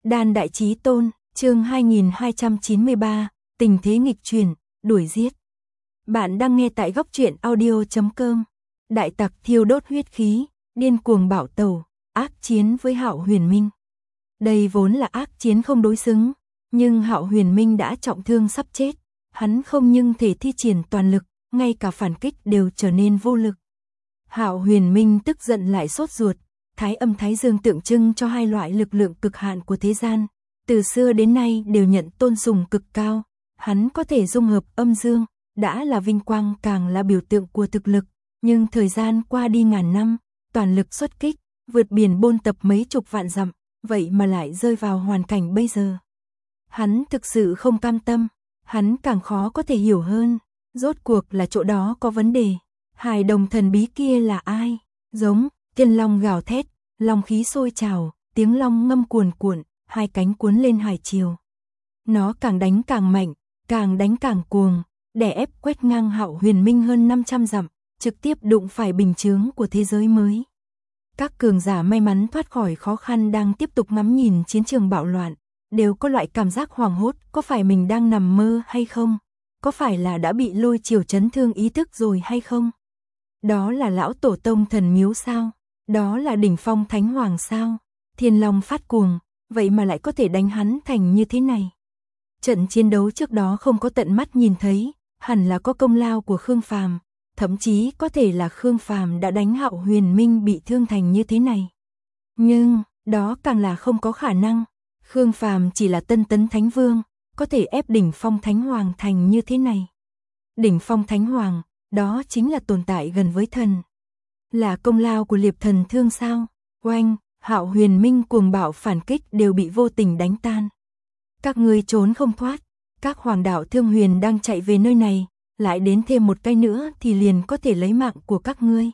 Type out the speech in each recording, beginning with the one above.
Đan Đại Chí Tôn, chương 2293, tình thế nghịch chuyển, đuổi giết. Bạn đang nghe tại góc truyện audio.com. Đại tặc thiêu đốt huyết khí, điên cuồng bạo tẩu, ác chiến với Hạo Huyền Minh. Đây vốn là ác chiến không đối xứng, nhưng Hạo Huyền Minh đã trọng thương sắp chết, hắn không nhưng thể thi triển toàn lực, ngay cả phản kích đều trở nên vô lực. Hạo Huyền Minh tức giận lại sốt ruột, Thái Âm Thái Dương tượng trưng cho hai loại lực lượng cực hạn của thế gian, từ xưa đến nay đều nhận tôn sùng cực cao, hắn có thể dung hợp âm dương, đã là vinh quang càng là biểu tượng của thực lực, nhưng thời gian qua đi ngàn năm, toàn lực xuất kích, vượt biển bôn tập mấy chục vạn dặm, vậy mà lại rơi vào hoàn cảnh bây giờ. Hắn thực sự không cam tâm, hắn càng khó có thể hiểu hơn, rốt cuộc là chỗ đó có vấn đề, hài đồng thần bí kia là ai? Giống, thiên long gào thét, long khí sôi trào, tiếng long ngâm cuồn cuộn, hai cánh cuốn lên hải triều. Nó càng đánh càng mạnh, càng đánh càng cuồng, đè ép quét ngang Hạo Huyền Minh hơn 500 dặm, trực tiếp đụng phải bình chướng của thế giới mới. Các cường giả may mắn thoát khỏi khó khăn đang tiếp tục ngắm nhìn chiến trường bạo loạn, đều có loại cảm giác hoảng hốt, có phải mình đang nằm mơ hay không? Có phải là đã bị lôi triều chấn thương ý thức rồi hay không? Đó là lão tổ tông thần miếu sao? Đó là đỉnh phong thánh hoàng sao? Thiên long phát cuồng, vậy mà lại có thể đánh hắn thành như thế này. Trận chiến đấu trước đó không có tận mắt nhìn thấy, hẳn là có công lao của Khương Phàm, thậm chí có thể là Khương Phàm đã đánh Hạo Huyền Minh bị thương thành như thế này. Nhưng, đó càng là không có khả năng, Khương Phàm chỉ là tân tấn thánh vương, có thể ép đỉnh phong thánh hoàng thành như thế này. Đỉnh phong thánh hoàng, đó chính là tồn tại gần với thần. Là công lao của Liệp Thần Thương sao? Oanh, Hạo Huyền Minh cuồng bạo phản kích đều bị vô tình đánh tan. Các ngươi trốn không thoát, các hoàng đạo Thương Huyền đang chạy về nơi này, lại đến thêm một cái nữa thì liền có thể lấy mạng của các ngươi.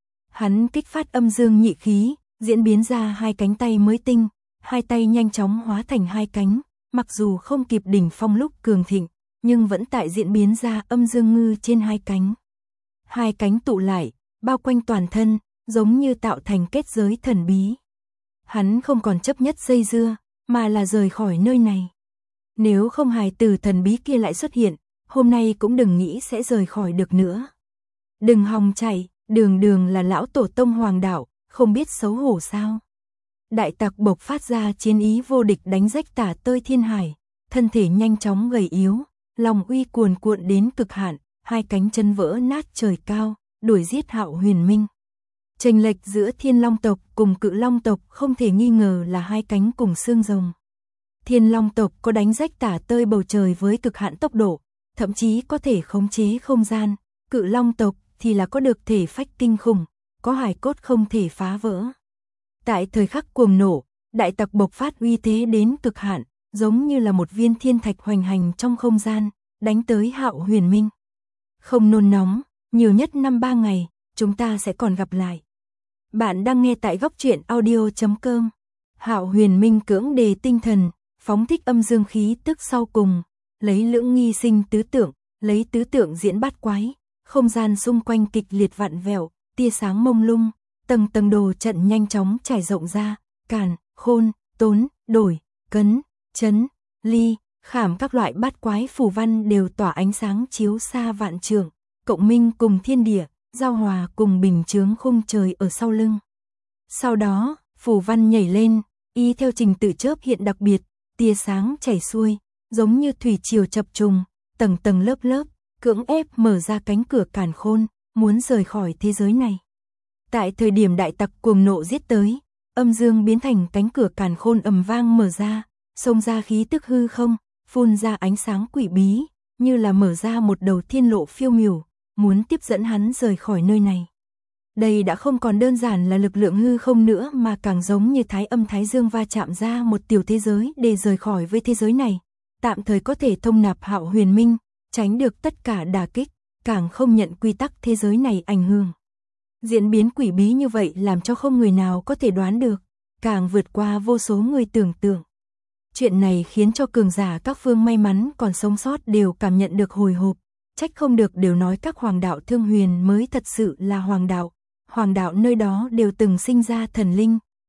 Hắn kích phát âm dương nhị khí, diễn biến ra hai cánh tay mới tinh, hai tay nhanh chóng hóa thành hai cánh, mặc dù không kịp đỉnh phong lúc cường thịnh, nhưng vẫn tại diễn biến ra âm dương ngư trên hai cánh. Hai cánh tụ lại, bao quanh toàn thân, giống như tạo thành kết giới thần bí. Hắn không còn chấp nhất dây dưa, mà là rời khỏi nơi này. Nếu không hài tử thần bí kia lại xuất hiện, hôm nay cũng đừng nghĩ sẽ rời khỏi được nữa. Đừng hòng chạy, đường đường là lão tổ tông hoàng đạo, không biết xấu hổ sao. Đại tặc bộc phát ra chiến ý vô địch đánh rách tả tơi thiên hải, thân thể nhanh chóng gầy yếu, lòng uy cuồn cuộn đến cực hạn, hai cánh chân vỡ nát trời cao, đuổi giết Hạo Huyền Minh. Chênh lệch giữa Thiên Long tộc cùng Cự Long tộc không thể nghi ngờ là hai cánh cùng xương rồng. Thiên Long tộc có đánh rách tả tơi bầu trời với cực hạn tốc độ, thậm chí có thể khống chế không gian, Cự Long tộc thì là có được thể phách kinh khủng, có hài cốt không thể phá vỡ. Tại thời khắc cuồng nổ, đại tặc bộc phát uy thế đến cực hạn, giống như là một viên thiên thạch hoành hành trong không gian, đánh tới Hạo Huyền Minh. Không nôn nóng, nhiều nhất 5-3 ngày, chúng ta sẽ còn gặp lại. Bạn đang nghe tại góc truyện audio.com. Hạo Huyền Minh cưỡng đề tinh thần, phóng thích âm dương khí tức sau cùng, lấy lưỡng nghi sinh tứ tượng, lấy tứ tượng diễn bát quái, không gian xung quanh kịch liệt vặn vẹo, tia sáng mông lung, tầng tầng đồ trận nhanh chóng trải rộng ra, càn, khôn, tốn, đổi, cấn, chấn, ly, khảm các loại bát quái phù văn đều tỏa ánh sáng chiếu xa vạn trượng, cộng minh cùng thiên địa, giao hòa cùng bình chướng khung trời ở sau lưng. Sau đó, phù văn nhảy lên, y theo trình tự chớp hiện đặc biệt, tia sáng chảy xuôi, giống như thủy triều chập trùng, tầng tầng lớp lớp, cưỡng ép mở ra cánh cửa càn khôn, muốn rời khỏi thế giới này. Tại thời điểm đại tặc cuồng nộ giết tới, âm dương biến thành cánh cửa càn khôn ầm vang mở ra, xông ra khí tức hư không, phun ra ánh sáng quỷ bí, như là mở ra một đầu thiên lộ phiêu miểu, muốn tiếp dẫn hắn rời khỏi nơi này. Đây đã không còn đơn giản là lực lượng hư không nữa mà càng giống như Thái Âm Thái Dương va chạm ra một tiểu thế giới để rời khỏi với thế giới này, tạm thời có thể thông nạp Hạo Huyền Minh, tránh được tất cả đả kích, càng không nhận quy tắc thế giới này ảnh hưởng. Diễn biến quỷ bí như vậy làm cho không người nào có thể đoán được, càng vượt qua vô số người tưởng tượng. Chuyện này khiến cho cường giả các phương may mắn còn sống sót đều cảm nhận được hồi hộp, trách không được đều nói các hoàng đạo Thương Huyền mới thật sự là hoàng đạo nơi đó đều từng sinh ra thần linh,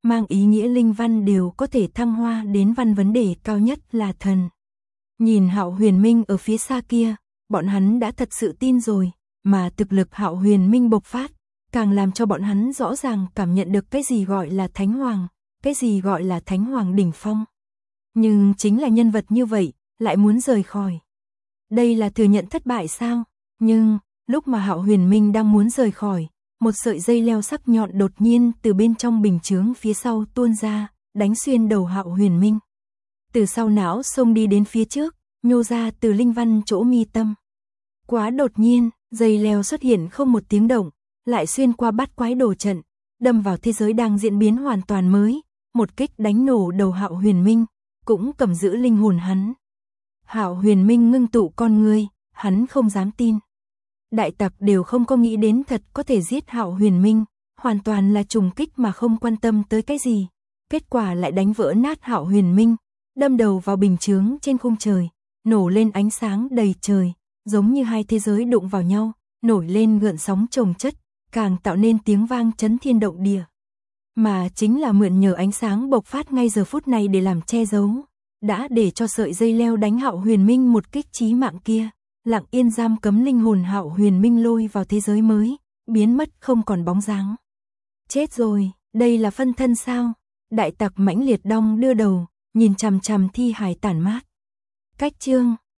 mang ý nghĩa linh văn đều có thể thăng hoa đến văn vấn đề cao nhất là thần. Nhìn Hạo Huyền Minh ở phía xa kia, bọn hắn đã thật sự tin rồi, mà thực lực Hạo Huyền Minh bộc phát, càng làm cho bọn hắn rõ ràng cảm nhận được cái gì gọi là Thánh Hoàng, cái gì gọi là Thánh Hoàng đỉnh phong. Nhưng chính là nhân vật như vậy, lại muốn rời khỏi. Đây là thừa nhận thất bại sao? Nhưng, lúc mà Hạo Huyền Minh đang muốn rời khỏi, một sợi dây leo sắc nhọn đột nhiên từ bên trong bình chướng phía sau tuôn ra, đánh xuyên đầu Hạo Huyền Minh. Từ sau não xông đi đến phía trước, nhô ra từ linh văn chỗ mi tâm. Quá đột nhiên, dây leo xuất hiện không một tiếng động, lại xuyên qua bát quái đồ trận, đâm vào thế giới đang diễn biến hoàn toàn mới, một kích đánh nổ đầu Hạo Huyền Minh, cũng cầm giữ linh hồn hắn. Hạo Huyền Minh ngưng tụ con ngươi, hắn không dám tin. Đại tặc đều không có nghĩ đến thật có thể giết Hạo Huyền Minh, hoàn toàn là trùng kích mà không quan tâm tới cái gì. Kết quả lại đánh vỡ nát Hạo Huyền Minh, đâm đầu vào bình chướng trên khung trời, nổ lên ánh sáng đầy trời, giống như hai thế giới đụng vào nhau, nổi lên gợn sóng chồng chất, càng tạo nên tiếng vang chấn thiên động địa. Mà chính là mượn nhờ ánh sáng bộc phát ngay giờ phút này để làm che giấu, đã để cho sợi dây leo đánh Hạo Huyền Minh một kích chí mạng kia, lặng yên giam cấm linh hồn Hạo Huyền Minh lôi vào thế giới mới, biến mất không còn bóng dáng. Chết rồi, đây là phân thân sao? Đại tặc mãnh liệt đong đưa đầu, nhìn chằm chằm thi hài tản mát. Cách chương